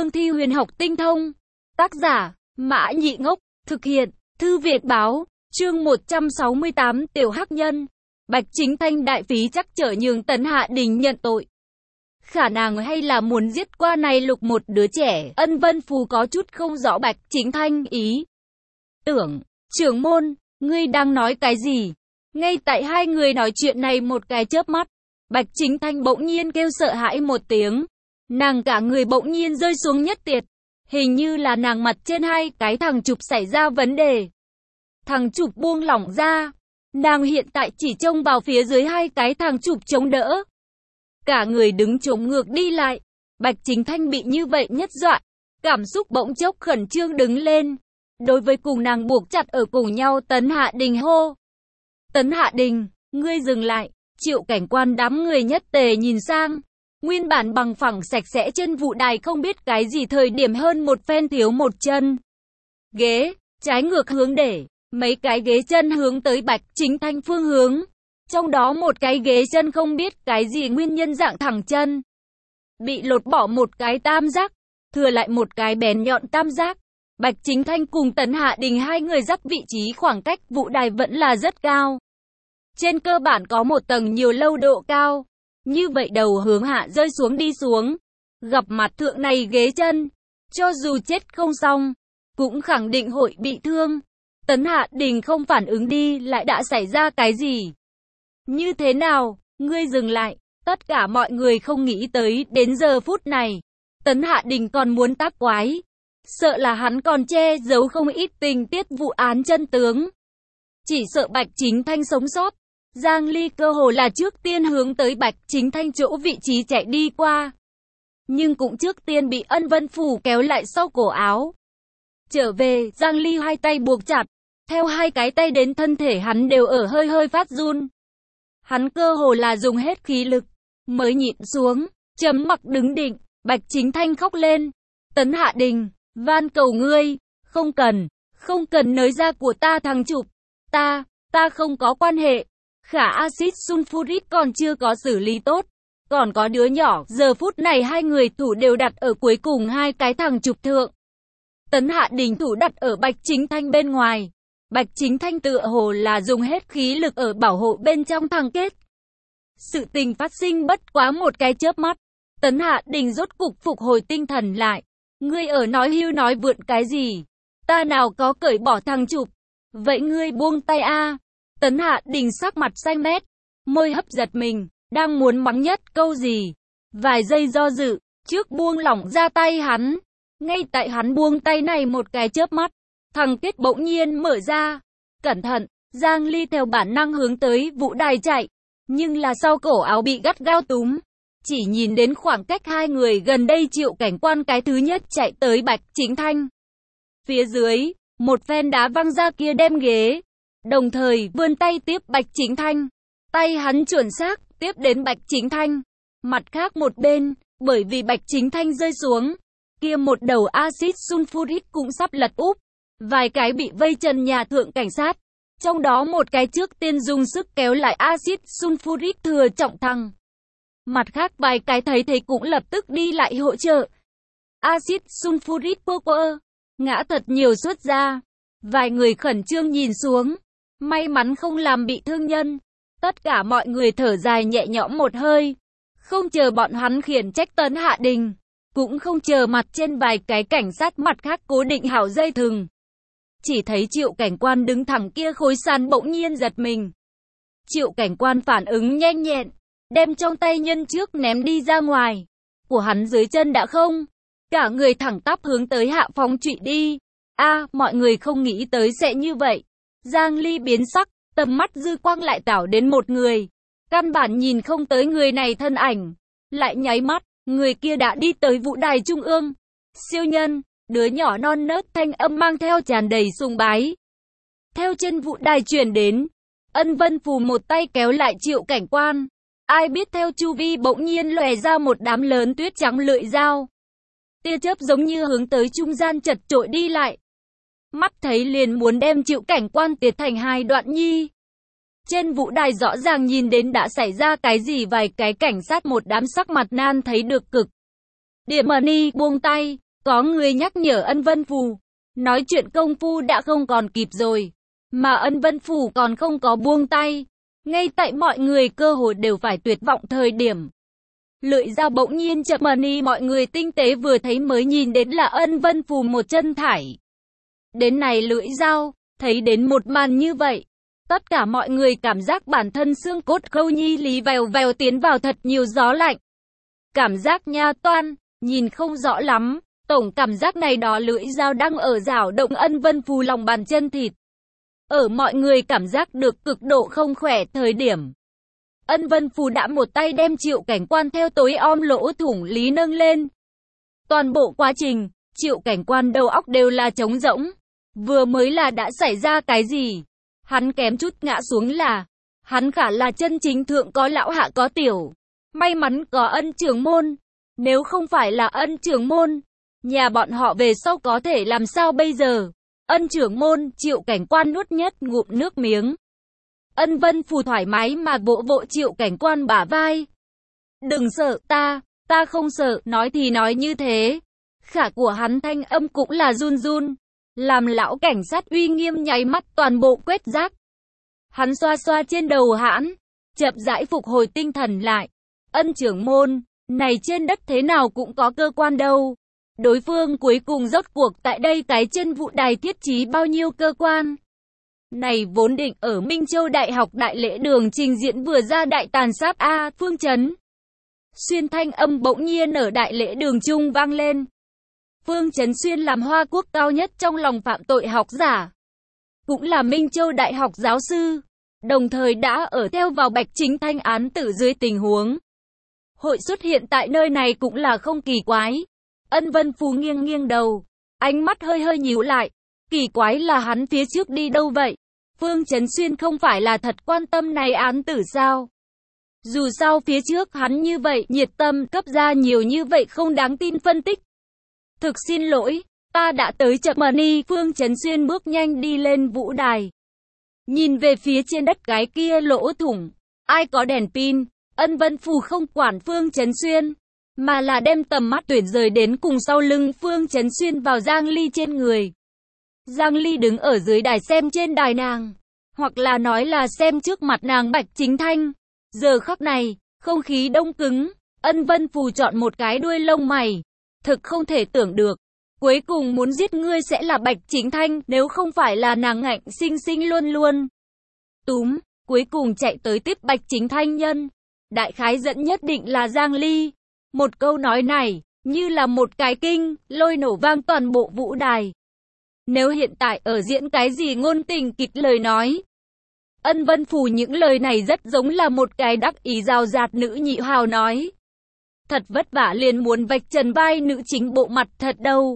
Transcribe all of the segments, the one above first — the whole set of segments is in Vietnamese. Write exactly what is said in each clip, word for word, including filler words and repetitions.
Cương thi huyền học tinh thông. Tác giả, Mã Nhị Ngốc. Thực hiện, Thư viện báo. Chương một trăm sáu mươi tám, Tiểu Hắc Nhân. Bạch Chính Thanh đại phí chắc trở nhường Tấn Hạ Đình nhận tội. Khả năng hay là muốn giết qua này lục một đứa trẻ. Ân Vân Phù có chút không rõ Bạch Chính Thanh ý tưởng. Trưởng môn, ngươi đang nói cái gì? Ngay tại hai người nói chuyện này một cái chớp mắt, Bạch Chính Thanh bỗng nhiên kêu sợ hãi một tiếng. Nàng cả người bỗng nhiên rơi xuống nhất tiệt. Hình như là nàng mặt trên hai cái thằng chụp xảy ra vấn đề. Thằng chụp buông lỏng ra. Nàng hiện tại chỉ trông vào phía dưới hai cái thằng chụp chống đỡ. Cả người đứng chống ngược đi lại. Bạch Chính Thanh bị như vậy nhất dọa. Cảm xúc bỗng chốc khẩn trương đứng lên. Đối với cùng nàng buộc chặt ở cùng nhau Tấn Hạ Đình hô. Tấn Hạ Đình, ngươi dừng lại. Triệu cảnh quan đám người nhất tề nhìn sang. Nguyên bản bằng phẳng sạch sẽ trên vụ đài không biết cái gì thời điểm hơn một phen thiếu một chân. Ghế, trái ngược hướng để, mấy cái ghế chân hướng tới Bạch Chính Thanh phương hướng. Trong đó một cái ghế chân không biết cái gì nguyên nhân dạng thẳng chân. Bị lột bỏ một cái tam giác, thừa lại một cái bén nhọn tam giác. Bạch Chính Thanh cùng Tấn Hạ Đình hai người dắt vị trí khoảng cách vụ đài vẫn là rất cao. Trên cơ bản có một tầng nhiều lâu độ cao. Như vậy đầu hướng hạ rơi xuống đi xuống. Gặp mặt thượng này ghế chân. Cho dù chết không xong, cũng khẳng định hội bị thương. Tấn Hạ Đình không phản ứng đi lại đã xảy ra cái gì? Như thế nào? Ngươi dừng lại. Tất cả mọi người không nghĩ tới đến giờ phút này. Tấn Hạ Đình còn muốn tác quái. Sợ là hắn còn che giấu không ít tình tiết vụ án chân tướng. Chỉ sợ Bạch Chính Thanh sống sót. Giang Ly cơ hồ là trước tiên hướng tới Bạch Chính Thanh chỗ vị trí chạy đi qua. Nhưng cũng trước tiên bị Ân Vân Phù kéo lại sau cổ áo. Trở về, Giang Ly hai tay buộc chặt. Theo hai cái tay đến thân thể hắn đều ở hơi hơi phát run. Hắn cơ hồ là dùng hết khí lực. Mới nhịn xuống, chấm mặc đứng định. Bạch Chính Thanh khóc lên. Tấn Hạ Đình, van cầu ngươi. Không cần, không cần nới ra của ta thằng chụp. Ta, ta không có quan hệ. Khả axit sulfuric còn chưa có xử lý tốt. Còn có đứa nhỏ, giờ phút này hai người thủ đều đặt ở cuối cùng hai cái thằng chụp thượng. Tấn Hạ Đình thủ đặt ở Bạch Chính Thanh bên ngoài. Bạch Chính Thanh tựa hồ là dùng hết khí lực ở bảo hộ bên trong thằng kết. Sự tình phát sinh bất quá một cái chớp mắt. Tấn Hạ Đình rốt cục phục hồi tinh thần lại. Ngươi ở nói hưu nói vượn cái gì? Ta nào có cởi bỏ thằng chụp. Vậy ngươi buông tay a. Tấn Hạ Đình sắc mặt xanh mét, môi hấp giật mình, đang muốn mắng nhất câu gì. Vài giây do dự, trước buông lỏng ra tay hắn. Ngay tại hắn buông tay này một cái chớp mắt, thằng kết bỗng nhiên mở ra. Cẩn thận, Giang Ly theo bản năng hướng tới vụ đài chạy. Nhưng là sau cổ áo bị gắt gao túm. Chỉ nhìn đến khoảng cách hai người gần đây Triệu cảnh quan cái thứ nhất chạy tới Bạch Chính Thanh. Phía dưới, một phen đá văng ra kia đem ghế. Đồng thời vươn tay tiếp Bạch Chính Thanh. Tay hắn chuẩn xác tiếp đến Bạch Chính Thanh. Mặt khác một bên, bởi vì Bạch Chính Thanh rơi xuống, kia một đầu axit sulfuric cũng sắp lật úp. Vài cái bị vây trần nhà thượng cảnh sát. Trong đó một cái trước tiên dùng sức kéo lại axit sulfuric thừa trọng thằng. Mặt khác vài cái thấy thấy cũng lập tức đi lại hỗ trợ. Axit sulfuric power ngã thật nhiều xuất ra. Vài người khẩn trương nhìn xuống. May mắn không làm bị thương nhân. Tất cả mọi người thở dài nhẹ nhõm một hơi. Không chờ bọn hắn khiển trách Tấn Hạ Đình. Cũng không chờ mặt trên vài cái cảnh sát mặt khác cố định hảo dây thừng. Chỉ thấy Triệu cảnh quan đứng thẳng kia khối sàn bỗng nhiên giật mình. Triệu cảnh quan phản ứng nhanh nhẹn. Đem trong tay nhân trước ném đi ra ngoài. Của hắn dưới chân đã không. Cả người thẳng tắp hướng tới hạ phòng trụy đi. A, mọi người không nghĩ tới sẽ như vậy. Giang Ly biến sắc, tầm mắt dư quang lại tảo đến một người. Căn bản nhìn không tới người này thân ảnh. Lại nháy mắt, người kia đã đi tới vụ đài trung ương. Siêu nhân, đứa nhỏ non nớt thanh âm mang theo tràn đầy sùng bái. Theo trên vụ đài truyền đến, Ân Vân Phù một tay kéo lại Triệu cảnh quan. Ai biết theo chu vi bỗng nhiên lòe ra một đám lớn tuyết trắng lưỡi dao. Tia chớp giống như hướng tới trung gian chật trội đi lại. Mắt thấy liền muốn đem Triệu cảnh quan tiệt thành hai đoạn nhi. Trên vũ đài rõ ràng nhìn đến đã xảy ra cái gì, vài cái cảnh sát một đám sắc mặt nan thấy được cực. Điểm Money buông tay, Có người nhắc nhở Ân Vân Phù, nói chuyện công phu đã không còn kịp rồi, mà Ân Vân Phù còn không có buông tay. Ngay tại mọi người cơ hội đều phải tuyệt vọng thời điểm, lưỡi dao bỗng nhiên chậm đi, mọi người tinh tế vừa thấy mới nhìn đến là Ân Vân Phù một chân thải. Đến này lưỡi dao, thấy đến một màn như vậy, tất cả mọi người cảm giác bản thân xương cốt khâu nhi lý vèo vèo tiến vào thật nhiều gió lạnh. Cảm giác nha toan, nhìn không rõ lắm, tổng cảm giác này đó lưỡi dao đang ở rảo động Ân Vân Phù lòng bàn chân thịt. Ở mọi người cảm giác được cực độ không khỏe thời điểm, Ân Vân Phù đã một tay đem Triệu Cảnh Quan theo tối om lỗ thủng lý nâng lên. Toàn bộ quá trình, Triệu Cảnh Quan đầu óc đều là trống rỗng. Vừa mới là đã xảy ra cái gì? Hắn kém chút ngã xuống là, hắn khả là chân chính thượng có lão hạ có tiểu. May mắn có Ân trưởng môn. Nếu không phải là Ân trưởng môn, nhà bọn họ về sau có thể làm sao bây giờ? Ân trưởng môn, Triệu Cảnh Quan nuốt nhất ngụm nước miếng. Ân Vân Phù thoải mái mà vỗ vỗ Triệu Cảnh Quan bả vai. Đừng sợ ta, ta không sợ, nói thì nói như thế. Khả của hắn thanh âm cũng là run run, làm lão cảnh sát uy nghiêm nháy mắt toàn bộ quét rác. Hắn xoa xoa trên đầu hãn, chậm rãi phục hồi tinh thần lại. Ân trưởng môn, này trên đất thế nào cũng có cơ quan đâu. Đối phương cuối cùng rốt cuộc tại đây cái trên vụ đài thiết trí bao nhiêu cơ quan. Này vốn định ở Minh Châu Đại học Đại Lễ Đường trình diễn vừa ra đại tàn sát A Phương Chấn. Xuyên thanh âm bỗng nhiên ở Đại Lễ Đường trung vang lên. Phương Chấn Xuyên làm Hoa Quốc cao nhất trong lòng phạm tội học giả. Cũng là Minh Châu Đại học giáo sư. Đồng thời đã ở theo vào Bạch Chính Thanh án tử dưới tình huống. Hội xuất hiện tại nơi này cũng là không kỳ quái. Ân Vân Phù nghiêng nghiêng đầu, ánh mắt hơi hơi nhíu lại. Kỳ quái là hắn phía trước đi đâu vậy? Phương Chấn Xuyên không phải là thật quan tâm này án tử sao? Dù sao phía trước hắn như vậy, nhiệt tâm cấp ra nhiều như vậy không đáng tin phân tích. Thực xin lỗi, ta đã tới chậm mà đi. Phương Chấn Xuyên bước nhanh đi lên vũ đài. Nhìn về phía trên đất cái kia lỗ thủng. Ai có đèn pin? Ân Vân Phù không quản Phương Chấn Xuyên, mà là đem tầm mắt tuyển rời đến cùng sau lưng Phương Chấn Xuyên vào Giang Ly trên người. Giang Ly đứng ở dưới đài xem trên đài nàng, hoặc là nói là xem trước mặt nàng Bạch Chính Thanh. Giờ khắc này, không khí đông cứng, Ân Vân Phù chọn một cái đuôi lông mày. Thực không thể tưởng được, cuối cùng muốn giết ngươi sẽ là Bạch Chính Thanh, nếu không phải là nàng ngạnh sinh sinh luôn luôn túm, cuối cùng chạy tới tiếp Bạch Chính Thanh nhân. Đại khái dẫn nhất định là Giang Ly. Một câu nói này, như là một cái kinh, lôi nổ vang toàn bộ vũ đài. Nếu hiện tại ở diễn cái gì ngôn tình kịch lời nói, Ân Vân Phù những lời này rất giống là một cái đắc ý rào rạt nữ nhị hào nói. Thật vất vả liền muốn vạch trần vai nữ chính bộ mặt thật đâu.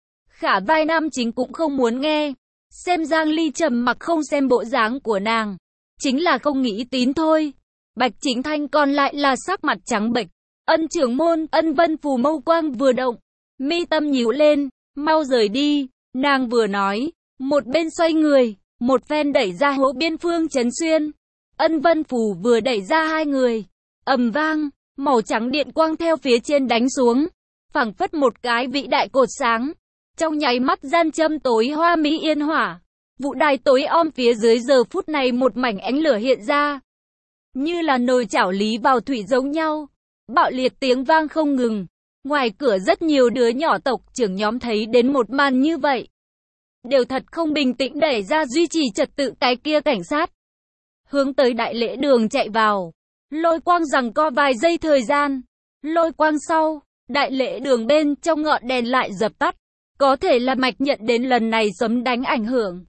Khả vai nam chính cũng không muốn nghe. Xem Giang Ly trầm mặc không xem bộ dáng của nàng, chính là không nghĩ tín thôi. Bạch Chính Thanh còn lại là sắc mặt trắng bệch. Ân trưởng môn, Ân Vân Phù mâu quang vừa động, mi tâm nhíu lên, mau rời đi. Nàng vừa nói, một bên xoay người, một phen đẩy ra hố biên Phương Chấn Xuyên. Ân Vân Phù vừa đẩy ra hai người, ầm vang, màu trắng điện quang theo phía trên đánh xuống, phảng phất một cái vĩ đại cột sáng. Trong nháy mắt gian châm tối hoa mỹ yên hỏa, vụ đài tối om phía dưới giờ phút này một mảnh ánh lửa hiện ra, như là nồi chảo lý vào thủy giống nhau. Bạo liệt tiếng vang không ngừng. Ngoài cửa rất nhiều đứa nhỏ tộc trưởng nhóm thấy đến một màn như vậy, đều thật không bình tĩnh đẩy ra duy trì trật tự cái kia cảnh sát, hướng tới Đại Lễ Đường chạy vào. Lôi quang giằng co vài giây thời gian. Lôi quang sau, Đại Lễ Đường bên trong ngọn đèn lại dập tắt. Có thể là mạch nhận đến lần này sấm đánh ảnh hưởng.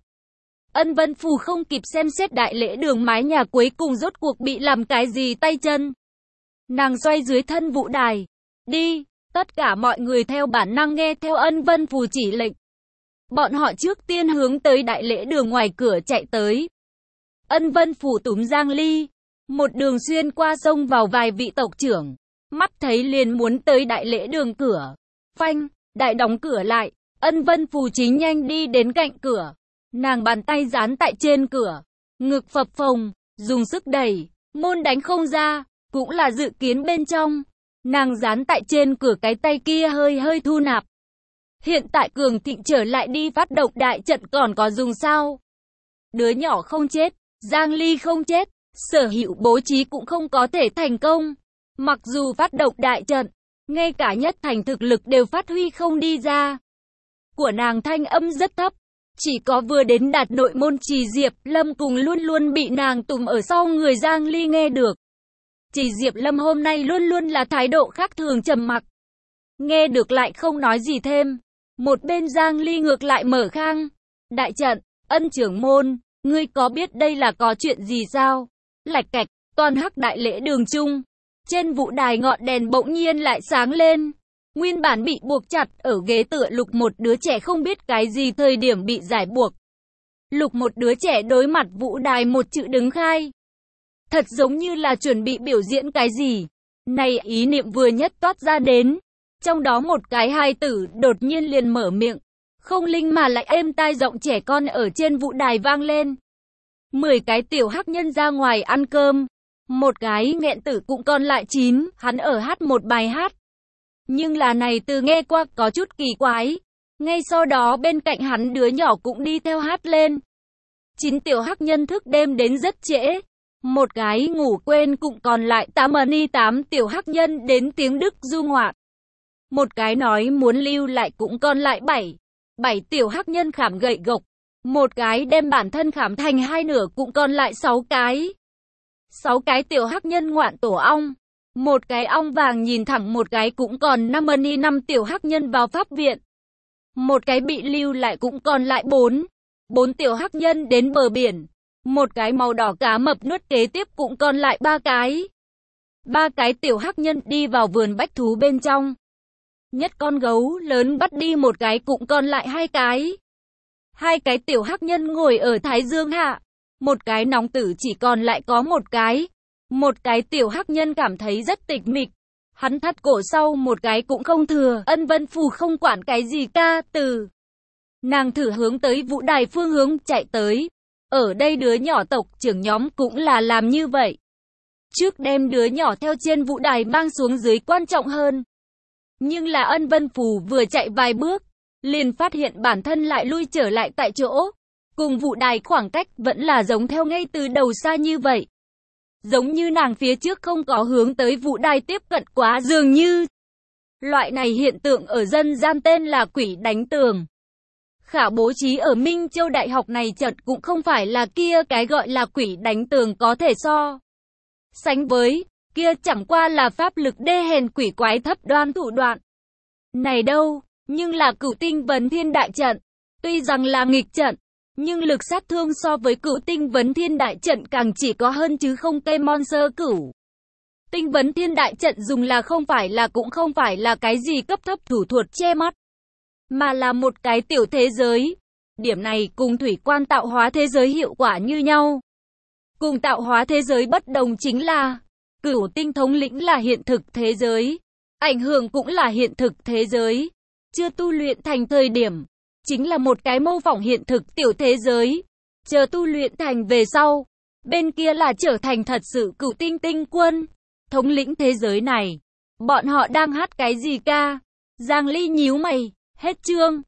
Ân Vân Phù không kịp xem xét Đại Lễ Đường mái nhà cuối cùng rốt cuộc bị làm cái gì tay chân. Nàng xoay dưới thân vũ đài. Đi, tất cả mọi người theo bản năng nghe theo Ân Vân Phù chỉ lệnh. Bọn họ trước tiên hướng tới Đại Lễ Đường ngoài cửa chạy tới. Ân Vân Phù túm Giang Ly, một đường xuyên qua sông vào vài vị tộc trưởng. Mắt thấy liền muốn tới Đại Lễ Đường cửa. Phanh, đại đóng cửa lại. Ân Vân Phù chính nhanh đi đến cạnh cửa. Nàng bàn tay dán tại trên cửa, ngực phập phồng, dùng sức đẩy, môn đánh không ra. Cũng là dự kiến bên trong, nàng dán tại trên cửa cái tay kia hơi hơi thu nạp. Hiện tại cường thịnh trở lại đi phát động đại trận còn có dùng sao? Đứa nhỏ không chết, Giang Ly không chết, Sở Hữu bố trí cũng không có thể thành công. Mặc dù phát động đại trận, ngay cả nhất thành thực lực đều phát huy không đi ra. Của nàng thanh âm rất thấp, chỉ có vừa đến đạt nội môn Trì Diệp Lâm cùng luôn luôn bị nàng tùm ở sau người Giang Ly nghe được. Trì Diệp Lâm hôm nay luôn luôn là thái độ khác thường trầm mặc. Nghe được lại không nói gì thêm. Một bên Giang Ly ngược lại mở khang. Đại trận, Ân trưởng môn, ngươi có biết đây là có chuyện gì sao? Lạch cạch, toàn hắc đại lễ đường chung. Trên vũ đài ngọn đèn bỗng nhiên lại sáng lên. Nguyên bản bị buộc chặt ở ghế tựa Lục một đứa trẻ không biết cái gì thời điểm bị giải buộc. Lục một đứa trẻ đối mặt vũ đài một chữ đứng khai. Thật giống như là chuẩn bị biểu diễn cái gì. Này ý niệm vừa nhất toát ra đến. Trong đó một cái hài tử đột nhiên liền mở miệng. Không linh mà lại êm tai giọng trẻ con ở trên vũ đài vang lên. Mười cái tiểu hắc nhân ra ngoài ăn cơm. Một cái nghẹn tử cũng còn lại chín, hắn ở hát một bài hát. Nhưng là này từ nghe qua có chút kỳ quái. Ngay sau đó bên cạnh hắn đứa nhỏ cũng đi theo hát lên. Chín tiểu hắc nhân thức đêm đến rất trễ. Một cái ngủ quên cũng còn lại tám ni tám tiểu hắc nhân đến tiếng Đức du ngoạn. Một cái nói muốn lưu lại cũng còn lại bảy. Bảy tiểu hắc nhân khảm gậy gộc. Một cái đem bản thân khảm thành hai nửa cũng còn lại sáu cái. Sáu cái tiểu hắc nhân ngoạn tổ ong. Một cái ong vàng nhìn thẳng một cái cũng còn năm ni năm tiểu hắc nhân vào pháp viện. Một cái bị lưu lại cũng còn lại bốn. Bốn tiểu hắc nhân đến bờ biển. Một cái màu đỏ cá mập nuốt kế tiếp cũng còn lại ba cái. Ba cái tiểu hắc nhân đi vào vườn bách thú bên trong. Nhất con gấu lớn bắt đi một cái cũng còn lại hai cái. Hai cái tiểu hắc nhân ngồi ở thái dương hạ. Một cái nóng tử chỉ còn lại có một cái. Một cái tiểu hắc nhân cảm thấy rất tịch mịch. Hắn thắt cổ sau một cái cũng không thừa. Ân Vân Phù không quản cái gì ca từ. Nàng thử hướng tới vũ đài phương hướng chạy tới. Ở đây đứa nhỏ tộc trưởng nhóm cũng là làm như vậy. Trước đem đứa nhỏ theo trên vũ đài mang xuống dưới quan trọng hơn. Nhưng là Ân Vân Phù vừa chạy vài bước, liền phát hiện bản thân lại lui trở lại tại chỗ. Cùng vũ đài khoảng cách vẫn là giống theo ngay từ đầu xa như vậy. Giống như nàng phía trước không có hướng tới vũ đài tiếp cận quá dường như. Loại này hiện tượng ở dân gian tên là quỷ đánh tường. Khả bố trí ở Minh Châu Đại học này chợt cũng không phải là kia cái gọi là quỷ đánh tường có thể so sánh với, kia chẳng qua là pháp lực đê hèn quỷ quái thấp đoan thủ đoạn. Này đâu, nhưng là Cửu Tinh Vấn Thiên Đại Trận, tuy rằng là nghịch trận, nhưng lực sát thương so với Cửu Tinh Vấn Thiên Đại Trận càng chỉ có hơn chứ không cây monster Cửu Tinh Vấn Thiên Đại Trận dùng là không phải là cũng không phải là cái gì cấp thấp thủ thuật che mắt, mà là một cái tiểu thế giới. Điểm này cùng thủy quan tạo hóa thế giới hiệu quả như nhau. Cùng tạo hóa thế giới bất đồng chính là Cửu Tinh thống lĩnh là hiện thực thế giới, ảnh hưởng cũng là hiện thực thế giới. Chưa tu luyện thành thời điểm, chính là một cái mô phỏng hiện thực tiểu thế giới. Chờ tu luyện thành về sau, bên kia là trở thành thật sự Cửu Tinh tinh quân, thống lĩnh thế giới này. Bọn họ đang hát cái gì ca? Giang Ly nhíu mày, hết chương.